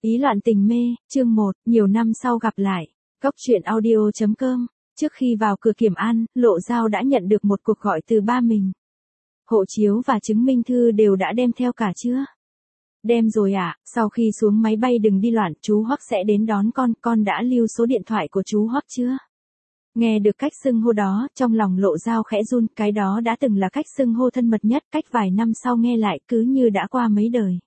Ý loạn tình mê, chương 1, nhiều năm sau gặp lại. Góc truyện audio.com. Trước khi vào cửa kiểm an, Lộ Dao đã nhận được một cuộc gọi từ ba mình. Hộ chiếu và chứng minh thư đều đã đem theo cả chưa? Đem rồi ạ, sau khi xuống máy bay đừng đi loạn, chú Hoắc sẽ đến đón con đã lưu số điện thoại của chú Hoắc chưa? Nghe được cách xưng hô đó, trong lòng Lộ Dao khẽ run, cái đó đã từng là cách xưng hô thân mật nhất, cách vài năm sau nghe lại cứ như đã qua mấy đời.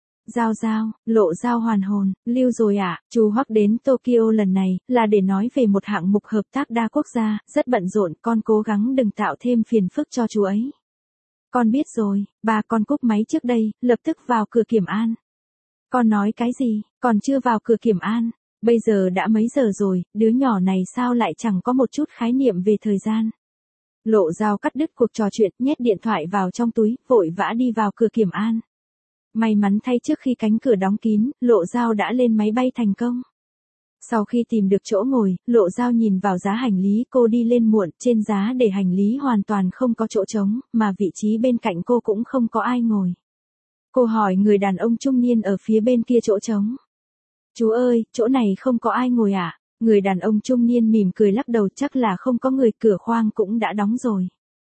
Dao, Lộ Dao hoàn hồn, lưu rồi ạ, chú Hoắc đến Tokyo lần này, là để nói về một hạng mục hợp tác đa quốc gia, rất bận rộn, con cố gắng đừng tạo thêm phiền phức cho chú ấy. Con biết rồi, ba con cúp máy trước đây, lập tức vào cửa kiểm an. Con nói cái gì, còn chưa vào cửa kiểm an, bây giờ đã mấy giờ rồi, đứa nhỏ này sao lại chẳng có một chút khái niệm về thời gian. Lộ Dao cắt đứt cuộc trò chuyện, nhét điện thoại vào trong túi, vội vã đi vào cửa kiểm an. May mắn thay trước khi cánh cửa đóng kín, Lộ Dao đã lên máy bay thành công. Sau khi tìm được chỗ ngồi, Lộ Dao nhìn vào giá hành lý, cô đi lên muộn, trên giá để hành lý hoàn toàn không có chỗ trống, mà vị trí bên cạnh cô cũng không có ai ngồi. Cô hỏi người đàn ông trung niên ở phía bên kia chỗ trống. Chú ơi, chỗ này không có ai ngồi à? Người đàn ông trung niên mỉm cười lắc đầu, chắc là không có người, cửa khoang cũng đã đóng rồi.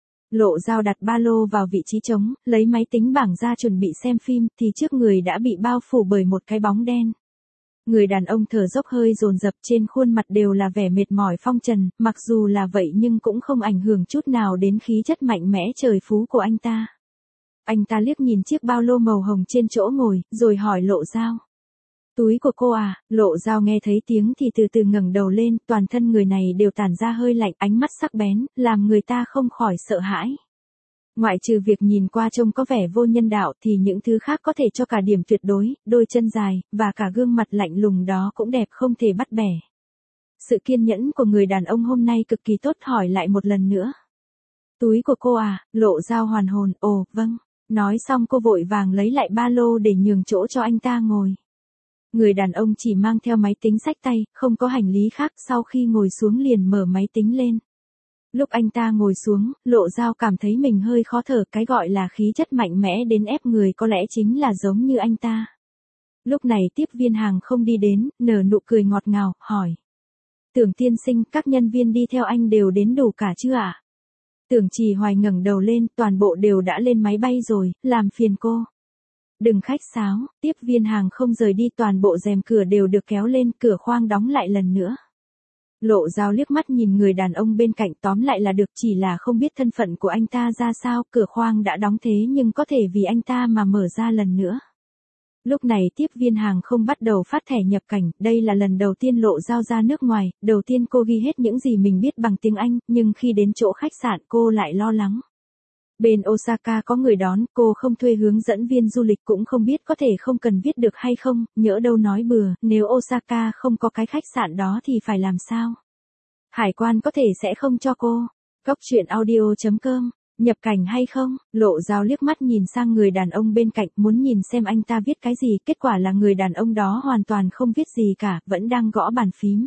Lộ Dao đặt ba lô vào vị trí trống, lấy máy tính bảng ra chuẩn bị xem phim, thì trước người đã bị bao phủ bởi một cái bóng đen. Người đàn ông thở dốc hơi dồn dập, trên khuôn mặt đều là vẻ mệt mỏi phong trần, mặc dù là vậy nhưng cũng không ảnh hưởng chút nào đến khí chất mạnh mẽ trời phú của anh ta. Anh ta liếc nhìn chiếc ba lô màu hồng trên chỗ ngồi, rồi hỏi Lộ Dao. Túi của cô à? Lộ Dao nghe thấy tiếng thì từ từ ngẩng đầu lên, toàn thân người này đều tản ra hơi lạnh, ánh mắt sắc bén, làm người ta không khỏi sợ hãi. Ngoại trừ việc nhìn qua trông có vẻ vô nhân đạo thì những thứ khác có thể cho cả điểm tuyệt đối, đôi chân dài, và cả gương mặt lạnh lùng đó cũng đẹp không thể bắt bẻ. Sự kiên nhẫn của người đàn ông hôm nay cực kỳ tốt, hỏi lại một lần nữa. Túi của cô à? Lộ Dao hoàn hồn, ồ, vâng. Nói xong cô vội vàng lấy lại ba lô để nhường chỗ cho anh ta ngồi. Người đàn ông chỉ mang theo máy tính xách tay, không có hành lý khác, sau khi ngồi xuống liền mở máy tính lên. Lúc anh ta ngồi xuống, Lộ Dao cảm thấy mình hơi khó thở, cái gọi là khí chất mạnh mẽ đến ép người có lẽ chính là giống như anh ta. Lúc này tiếp viên hàng không đi đến, nở nụ cười ngọt ngào, hỏi. Tưởng tiên sinh, các nhân viên đi theo anh đều đến đủ cả chưa ạ? Tưởng Trì Hoài ngẩng đầu lên, toàn bộ đều đã lên máy bay rồi, làm phiền cô. Đừng khách sáo, tiếp viên hàng không rời đi, toàn bộ rèm cửa đều được kéo lên, cửa khoang đóng lại lần nữa. Lộ Dao liếc mắt nhìn người đàn ông bên cạnh, tóm lại là được, chỉ là không biết thân phận của anh ta ra sao, cửa khoang đã đóng thế nhưng có thể vì anh ta mà mở ra lần nữa. Lúc này tiếp viên hàng không bắt đầu phát thẻ nhập cảnh, đây là lần đầu tiên Lộ Dao ra nước ngoài, đầu tiên cô ghi hết những gì mình biết bằng tiếng Anh, nhưng khi đến chỗ khách sạn cô lại lo lắng. Bên Osaka có người đón, cô không thuê hướng dẫn viên du lịch cũng không biết có thể không cần viết được hay không, nhỡ đâu nói bừa, nếu Osaka không có cái khách sạn đó thì phải làm sao? Hải quan có thể sẽ không cho cô. Góc truyện audio.com, nhập cảnh hay không? Lộ Dao liếc mắt nhìn sang người đàn ông bên cạnh, muốn nhìn xem anh ta viết cái gì, kết quả là người đàn ông đó hoàn toàn không viết gì cả, vẫn đang gõ bàn phím.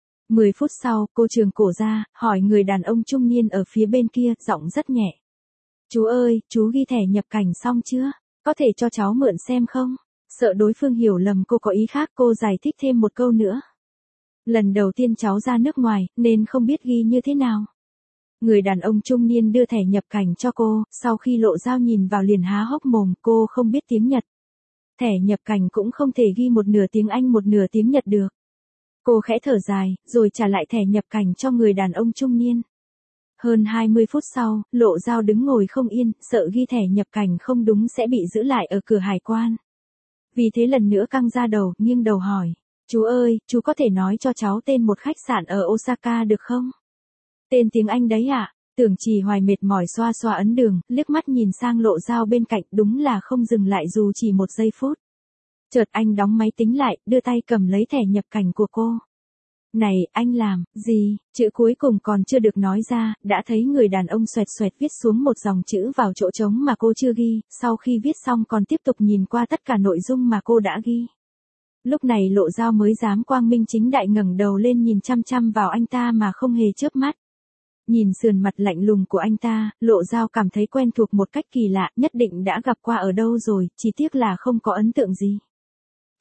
10 phút sau, cô trường cổ ra, hỏi người đàn ông trung niên ở phía bên kia, giọng rất nhẹ. Chú ơi, chú ghi thẻ nhập cảnh xong chưa? Có thể cho cháu mượn xem không? Sợ đối phương hiểu lầm cô có ý khác, cô giải thích thêm một câu nữa. Lần đầu tiên cháu ra nước ngoài, nên không biết ghi như thế nào. Người đàn ông trung niên đưa thẻ nhập cảnh cho cô, sau khi Lộ Dao nhìn vào liền há hốc mồm, cô không biết tiếng Nhật. Thẻ nhập cảnh cũng không thể ghi một nửa tiếng Anh một nửa tiếng Nhật được. Cô khẽ thở dài, rồi trả lại thẻ nhập cảnh cho người đàn ông trung niên. Hơn 20 phút sau, Lộ Dao đứng ngồi không yên, sợ ghi thẻ nhập cảnh không đúng sẽ bị giữ lại ở cửa hải quan. Vì thế lần nữa căng ra đầu, nghiêng đầu hỏi. Chú ơi, chú có thể nói cho cháu tên một khách sạn ở Osaka được không? Tên tiếng Anh đấy ạ. Tưởng Trì Hoài mệt mỏi xoa xoa ấn đường, liếc mắt nhìn sang Lộ Dao bên cạnh, đúng là không dừng lại dù chỉ một giây phút. Chợt anh đóng máy tính lại, đưa tay cầm lấy thẻ nhập cảnh của cô. Này, anh làm gì? Chữ cuối cùng còn chưa được nói ra, đã thấy người đàn ông xoẹt xoẹt viết xuống một dòng chữ vào chỗ trống mà cô chưa ghi, sau khi viết xong còn tiếp tục nhìn qua tất cả nội dung mà cô đã ghi. Lúc này Lộ Dao mới dám quang minh chính đại ngẩng đầu lên nhìn chăm chăm vào anh ta mà không hề chớp mắt. Nhìn sườn mặt lạnh lùng của anh ta, Lộ Dao cảm thấy quen thuộc một cách kỳ lạ, nhất định đã gặp qua ở đâu rồi, chỉ tiếc là không có ấn tượng gì.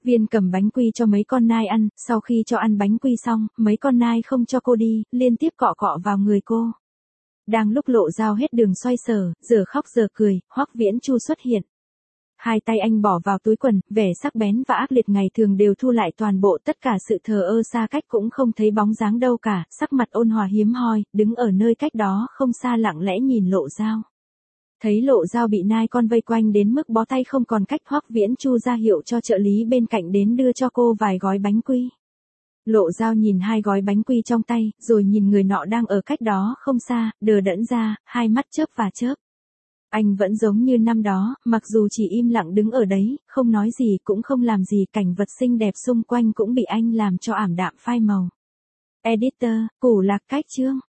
Viên cầm bánh quy cho mấy con nai ăn, sau khi cho ăn bánh quy xong, mấy con nai không cho cô đi, liên tiếp cọ cọ vào người cô. Đang lúc Lộ Dao hết đường xoay sở, giờ khóc giờ cười, Hoắc Viễn Chu xuất hiện. Hai tay anh bỏ vào túi quần, vẻ sắc bén và ác liệt ngày thường đều thu lại toàn bộ, tất cả sự thờ ơ xa cách cũng không thấy bóng dáng đâu cả, sắc mặt ôn hòa hiếm hoi, đứng ở nơi cách đó không xa lặng lẽ nhìn Lộ Dao. Thấy Lộ Dao bị nai con vây quanh đến mức bó tay không còn cách, Hoắc Viễn Chu ra hiệu cho trợ lý bên cạnh đến đưa cho cô vài gói bánh quy. Lộ Dao nhìn hai gói bánh quy trong tay, rồi nhìn người nọ đang ở cách đó không xa, đờ đẫn ra, hai mắt chớp và chớp. Anh vẫn giống như năm đó, mặc dù chỉ im lặng đứng ở đấy, không nói gì cũng không làm gì, cảnh vật xinh đẹp xung quanh cũng bị anh làm cho ảm đạm phai màu. Editor, Củ Lạc Cách chương